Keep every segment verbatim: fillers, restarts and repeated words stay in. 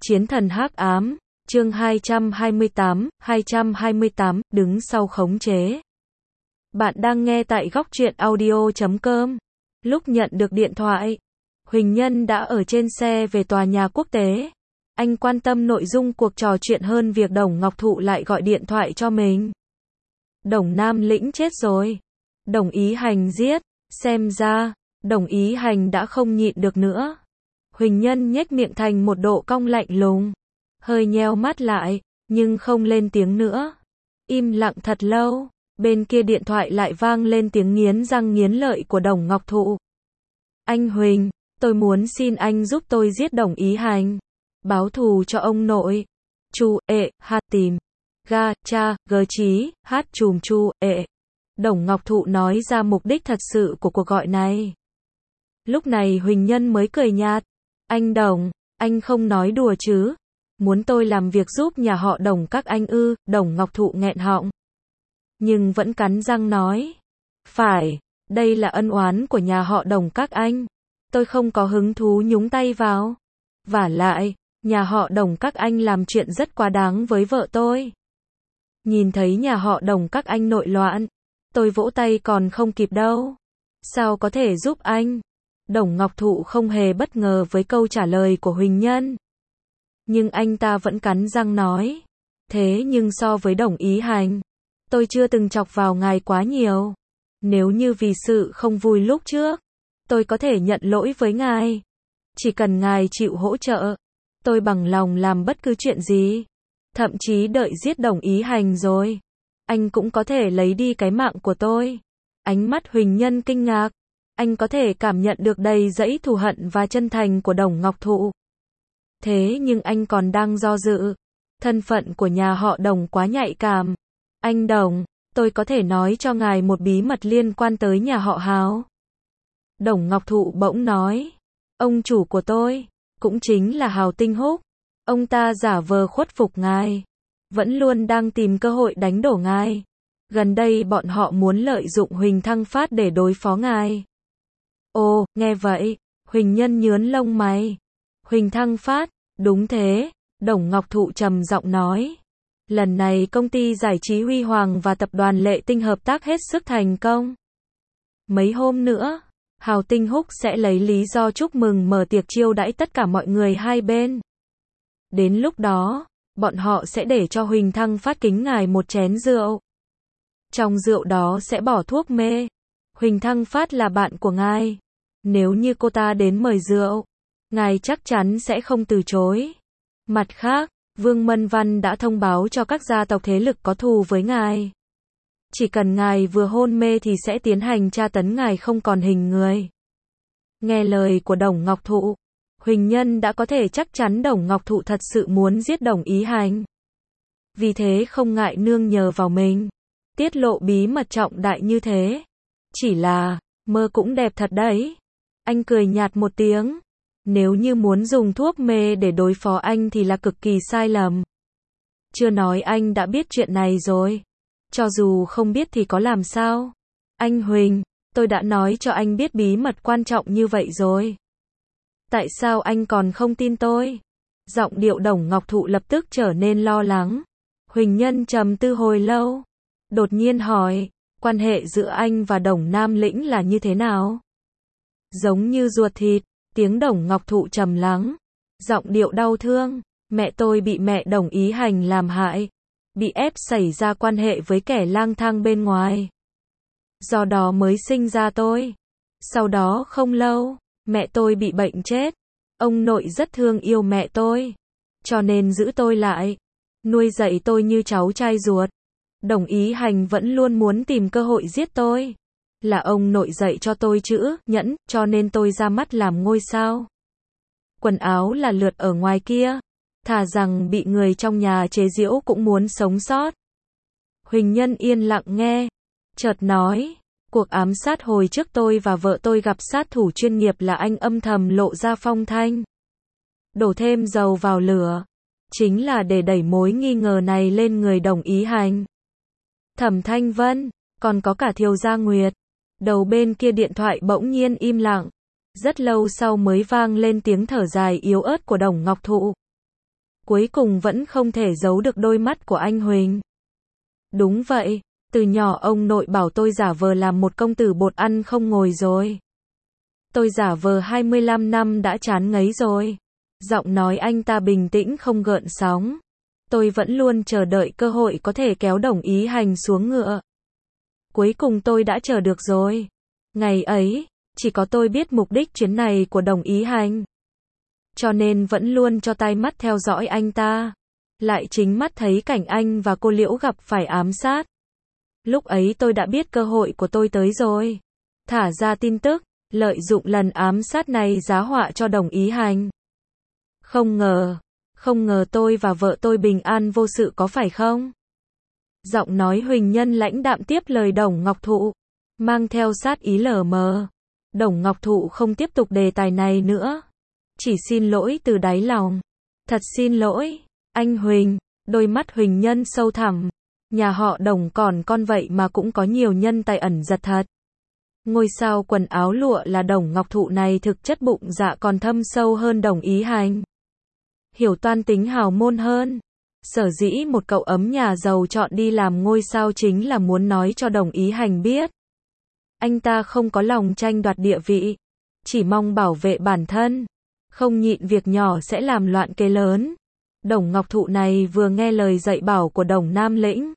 Chiến thần hắc ám, chương hai trăm hai mươi tám, hai trăm hai mươi tám, đứng sau khống chế. Bạn đang nghe tại góc truyện audio chấm com. Lúc nhận được điện thoại, Huỳnh Nhân đã ở trên xe về tòa nhà quốc tế. Anh quan tâm nội dung cuộc trò chuyện hơn việc Đồng Ngọc Thụ lại gọi điện thoại cho mình. Đồng Nam Lĩnh chết rồi. Đồng Ý Hành giết. Xem ra, Đồng Ý Hành đã không nhịn được nữa. Huỳnh Nhân nhếch miệng thành một độ cong lạnh lùng. Hơi nheo mắt lại, nhưng không lên tiếng nữa. Im lặng thật lâu, bên kia điện thoại lại vang lên tiếng nghiến răng nghiến lợi của Đồng Ngọc Thụ. Anh Huỳnh, tôi muốn xin anh giúp tôi giết Đồng Ý Hành. Báo thù cho ông nội. Chu, ệ, hát tìm. Ga, cha, gờ trí, hát chùm chu, ệ. Đồng Ngọc Thụ nói ra mục đích thật sự của cuộc gọi này. Lúc này Huỳnh Nhân mới cười nhạt. Anh Đồng, anh không nói đùa chứ? Muốn tôi làm việc giúp nhà họ Đồng các anh ư? Đồng Ngọc Thụ nghẹn họng. Nhưng vẫn cắn răng nói. Phải, đây là ân oán của nhà họ Đồng các anh. Tôi không có hứng thú nhúng tay vào. Vả lại, nhà họ Đồng các anh làm chuyện rất quá đáng với vợ tôi. Nhìn thấy nhà họ Đồng các anh nội loạn, tôi vỗ tay còn không kịp đâu. Sao có thể giúp anh? Đồng Ngọc Thụ không hề bất ngờ với câu trả lời của Huỳnh Nhân. Nhưng anh ta vẫn cắn răng nói. Thế nhưng so với Đồng Ý Hành, tôi chưa từng chọc vào ngài quá nhiều. Nếu như vì sự không vui lúc trước, tôi có thể nhận lỗi với ngài. Chỉ cần ngài chịu hỗ trợ, tôi bằng lòng làm bất cứ chuyện gì. Thậm chí đợi giết Đồng Ý Hành rồi, anh cũng có thể lấy đi cái mạng của tôi. Ánh mắt Huỳnh Nhân kinh ngạc. Anh có thể cảm nhận được đầy dẫy thù hận và chân thành của Đồng Ngọc Thụ. Thế nhưng anh còn đang do dự. Thân phận của nhà họ Đồng quá nhạy cảm. Anh Đồng, tôi có thể nói cho ngài một bí mật liên quan tới nhà họ Hào. Đồng Ngọc Thụ bỗng nói. Ông chủ của tôi, cũng chính là Hào Tinh Húc. Ông ta giả vờ khuất phục ngài. Vẫn luôn đang tìm cơ hội đánh đổ ngài. Gần đây bọn họ muốn lợi dụng Huỳnh Thăng Phát để đối phó ngài. Ồ, nghe vậy, Huỳnh Nhân nhướng lông mày. Huỳnh Thăng Phát, đúng thế, Đồng Ngọc Thụ trầm giọng nói. Lần này công ty giải trí Huy Hoàng và tập đoàn Lệ Tinh hợp tác hết sức thành công. Mấy hôm nữa, Hào Tinh Húc sẽ lấy lý do chúc mừng mở tiệc chiêu đãi tất cả mọi người hai bên. Đến lúc đó, bọn họ sẽ để cho Huỳnh Thăng Phát kính ngài một chén rượu. Trong rượu đó sẽ bỏ thuốc mê. Huỳnh Thăng Phát là bạn của ngài. Nếu như cô ta đến mời rượu, ngài chắc chắn sẽ không từ chối. Mặt khác, Vương Mân Văn đã thông báo cho các gia tộc thế lực có thù với ngài. Chỉ cần ngài vừa hôn mê thì sẽ tiến hành tra tấn ngài không còn hình người. Nghe lời của Đồng Ngọc Thụ, Huỳnh Nhân đã có thể chắc chắn Đồng Ngọc Thụ thật sự muốn giết Đồng Ý Hành. Vì thế không ngại nương nhờ vào mình, tiết lộ bí mật trọng đại như thế. Chỉ là, mơ cũng đẹp thật đấy. Anh cười nhạt một tiếng. Nếu như muốn dùng thuốc mê để đối phó anh thì là cực kỳ sai lầm. Chưa nói anh đã biết chuyện này rồi. Cho dù không biết thì có làm sao? Anh Huỳnh, tôi đã nói cho anh biết bí mật quan trọng như vậy rồi. Tại sao anh còn không tin tôi? Giọng điệu Đồng Ngọc Thụ lập tức trở nên lo lắng. Huỳnh Nhân trầm tư hồi lâu. Đột nhiên hỏi, quan hệ giữa anh và Đồng Nam Lĩnh là như thế nào? Giống như ruột thịt, tiếng Đồng Ngọc Thụ trầm lắng. Giọng điệu đau thương, mẹ tôi bị mẹ Đồng Ý Hành làm hại. Bị ép xảy ra quan hệ với kẻ lang thang bên ngoài. Do đó mới sinh ra tôi. Sau đó không lâu, mẹ tôi bị bệnh chết. Ông nội rất thương yêu mẹ tôi. Cho nên giữ tôi lại. Nuôi dạy tôi như cháu trai ruột. Đồng Ý Hành vẫn luôn muốn tìm cơ hội giết tôi. Là ông nội dạy cho tôi chữ nhẫn, cho nên tôi ra mắt làm ngôi sao. Quần áo là lượt ở ngoài kia. Thà rằng bị người trong nhà chế giễu cũng muốn sống sót. Huỳnh Nhân yên lặng nghe. Chợt nói, cuộc ám sát hồi trước tôi và vợ tôi gặp sát thủ chuyên nghiệp là anh âm thầm lộ ra phong thanh. Đổ thêm dầu vào lửa. Chính là để đẩy mối nghi ngờ này lên người Đồng Ý Hành. Thẩm Thanh Vân, còn có cả Thiều Gia Nguyệt. Đầu bên kia điện thoại bỗng nhiên im lặng. Rất lâu sau mới vang lên tiếng thở dài yếu ớt của Đồng Ngọc Thụ. Cuối cùng vẫn không thể giấu được đôi mắt của anh Huỳnh. Đúng vậy, từ nhỏ ông nội bảo tôi giả vờ làm một công tử bột ăn không ngồi rồi. Tôi giả vờ hai mươi lăm năm đã chán ngấy rồi. Giọng nói anh ta bình tĩnh không gợn sóng. Tôi vẫn luôn chờ đợi cơ hội có thể kéo Đồng Ý Hành xuống ngựa. Cuối cùng tôi đã chờ được rồi. Ngày ấy, chỉ có tôi biết mục đích chuyến này của Đồng Ý Hành. Cho nên vẫn luôn cho tai mắt theo dõi anh ta. Lại chính mắt thấy cảnh anh và cô Liễu gặp phải ám sát. Lúc ấy tôi đã biết cơ hội của tôi tới rồi. Thả ra tin tức, lợi dụng lần ám sát này giá họa cho Đồng Ý Hành. Không ngờ, không ngờ tôi và vợ tôi bình an vô sự có phải không? Giọng nói Huỳnh Nhân lãnh đạm tiếp lời Đồng Ngọc Thụ, mang theo sát ý lờ mờ. Đồng Ngọc Thụ không tiếp tục đề tài này nữa. Chỉ xin lỗi từ đáy lòng. Thật xin lỗi, anh Huỳnh. Đôi mắt Huỳnh Nhân sâu thẳm. Nhà họ Đồng còn con vậy mà cũng có nhiều nhân tài ẩn giật thật. Ngôi sao quần áo lụa là Đồng Ngọc Thụ này thực chất bụng dạ còn thâm sâu hơn Đồng Ý Hành. Hiểu toan tính hào môn hơn. Sở dĩ một cậu ấm nhà giàu chọn đi làm ngôi sao chính là muốn nói cho Đồng Ý Hành biết. Anh ta không có lòng tranh đoạt địa vị. Chỉ mong bảo vệ bản thân. Không nhịn việc nhỏ sẽ làm loạn kế lớn. Đồng Ngọc Thụ này vừa nghe lời dạy bảo của Đồng Nam Lĩnh.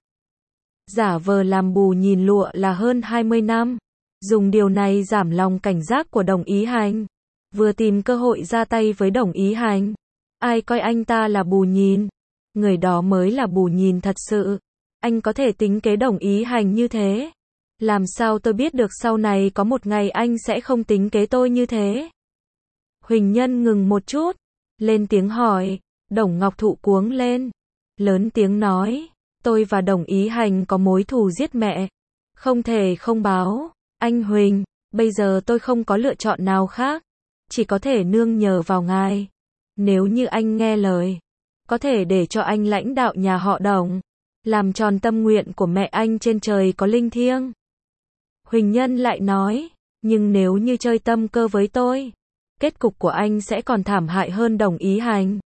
Giả vờ làm bù nhìn lụa là hơn hai mươi năm. Dùng điều này giảm lòng cảnh giác của Đồng Ý Hành. Vừa tìm cơ hội ra tay với Đồng Ý Hành. Ai coi anh ta là bù nhìn. Người đó mới là bù nhìn thật sự. Anh có thể tính kế Đồng Ý Hành như thế. Làm sao tôi biết được sau này có một ngày anh sẽ không tính kế tôi như thế? Huỳnh Nhân ngừng một chút. Lên tiếng hỏi. Đồng Ngọc Thụ cuống lên. Lớn tiếng nói. Tôi và Đồng Ý Hành có mối thù giết mẹ. Không thể không báo. Anh Huỳnh, bây giờ tôi không có lựa chọn nào khác. Chỉ có thể nương nhờ vào ngài. Nếu như anh nghe lời. Có thể để cho anh lãnh đạo nhà họ Đồng. Làm tròn tâm nguyện của mẹ anh trên trời có linh thiêng. Huỳnh Nhân lại nói. Nhưng nếu như chơi tâm cơ với tôi. Kết cục của anh sẽ còn thảm hại hơn Đồng Ý Hành.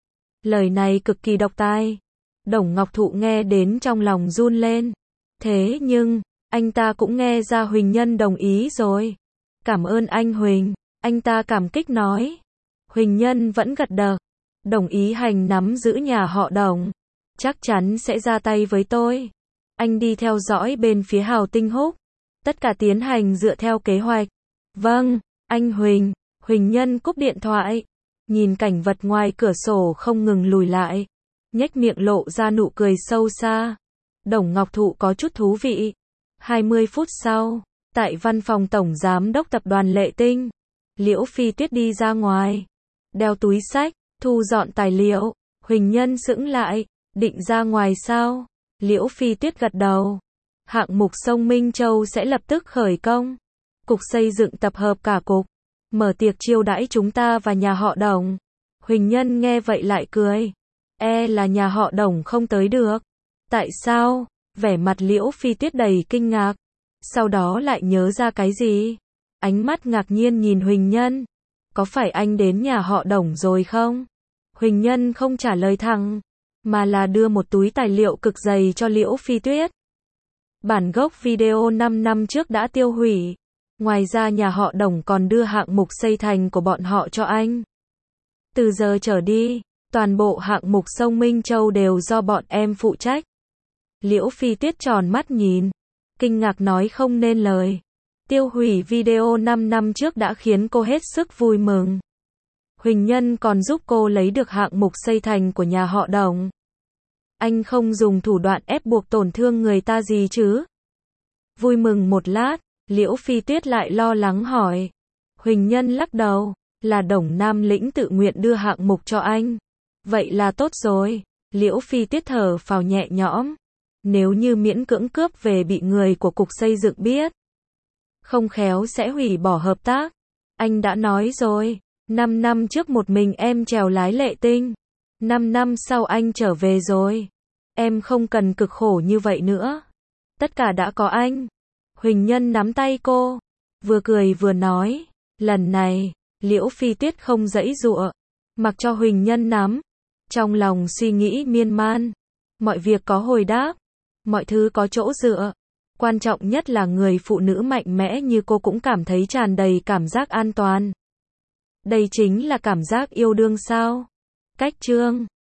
Lời này cực kỳ độc tai. Đồng Ngọc Thụ nghe đến trong lòng run lên. Thế nhưng, anh ta cũng nghe ra Huỳnh Nhân đồng ý rồi. Cảm ơn anh Huỳnh. Anh ta cảm kích nói. Huỳnh Nhân vẫn gật đầu. Đồng Ý Hành nắm giữ nhà họ Đồng. Chắc chắn sẽ ra tay với tôi. Anh đi theo dõi bên phía Hào Tinh Húc. Tất cả tiến hành dựa theo kế hoạch. Vâng, anh Huỳnh. Huỳnh Nhân cúp điện thoại. Nhìn cảnh vật ngoài cửa sổ không ngừng lùi lại. Nhếch miệng lộ ra nụ cười sâu xa. Đồng Ngọc Thụ có chút thú vị. hai mươi phút sau, tại văn phòng tổng giám đốc tập đoàn Lệ Tinh, Liễu Phi Tuyết đi ra ngoài, đeo túi xách, thu dọn tài liệu. Huỳnh Nhân sững lại, định ra ngoài sao? Liễu Phi Tuyết gật đầu. Hạng mục sông Minh Châu sẽ lập tức khởi công. Cục xây dựng tập hợp cả cục, mở tiệc chiêu đãi chúng ta và nhà họ Đồng. Huỳnh Nhân nghe vậy lại cười. E là nhà họ Đồng không tới được. Tại sao? Vẻ mặt Liễu Phi Tuyết đầy kinh ngạc. Sau đó lại nhớ ra cái gì? Ánh mắt ngạc nhiên nhìn Huỳnh Nhân. Có phải anh đến nhà họ Đồng rồi không? Huỳnh Nhân không trả lời thẳng, mà là đưa một túi tài liệu cực dày cho Liễu Phi Tuyết. Bản gốc video năm năm trước đã tiêu hủy. Ngoài ra nhà họ Đồng còn đưa hạng mục xây thành của bọn họ cho anh. Từ giờ trở đi, toàn bộ hạng mục sông Minh Châu đều do bọn em phụ trách. Liễu Phi Tuyết tròn mắt nhìn, kinh ngạc nói không nên lời. Tiêu hủy video năm năm trước đã khiến cô hết sức vui mừng. Huỳnh Nhân còn giúp cô lấy được hạng mục xây thành của nhà họ Đồng. Anh không dùng thủ đoạn ép buộc tổn thương người ta gì chứ? Vui mừng một lát, Liễu Phi Tuyết lại lo lắng hỏi. Huỳnh Nhân lắc đầu, là Đồng Nam Lĩnh tự nguyện đưa hạng mục cho anh. Vậy là tốt rồi. Liễu Phi Tuyết thở phào nhẹ nhõm. Nếu như miễn cưỡng cướp về bị người của cục xây dựng biết, không khéo sẽ hủy bỏ hợp tác. Anh đã nói rồi, năm năm trước một mình em chèo lái Lệ Tinh. năm năm sau anh trở về rồi. Em không cần cực khổ như vậy nữa. Tất cả đã có anh. Huỳnh Nhân nắm tay cô, vừa cười vừa nói. Lần này, Liễu Phi Tuyết không giãy giụa, mặc cho Huỳnh Nhân nắm. Trong lòng suy nghĩ miên man. Mọi việc có hồi đáp. Mọi thứ có chỗ dựa. Quan trọng nhất là người phụ nữ mạnh mẽ như cô cũng cảm thấy tràn đầy cảm giác an toàn. Đây chính là cảm giác yêu đương sao? Cách chương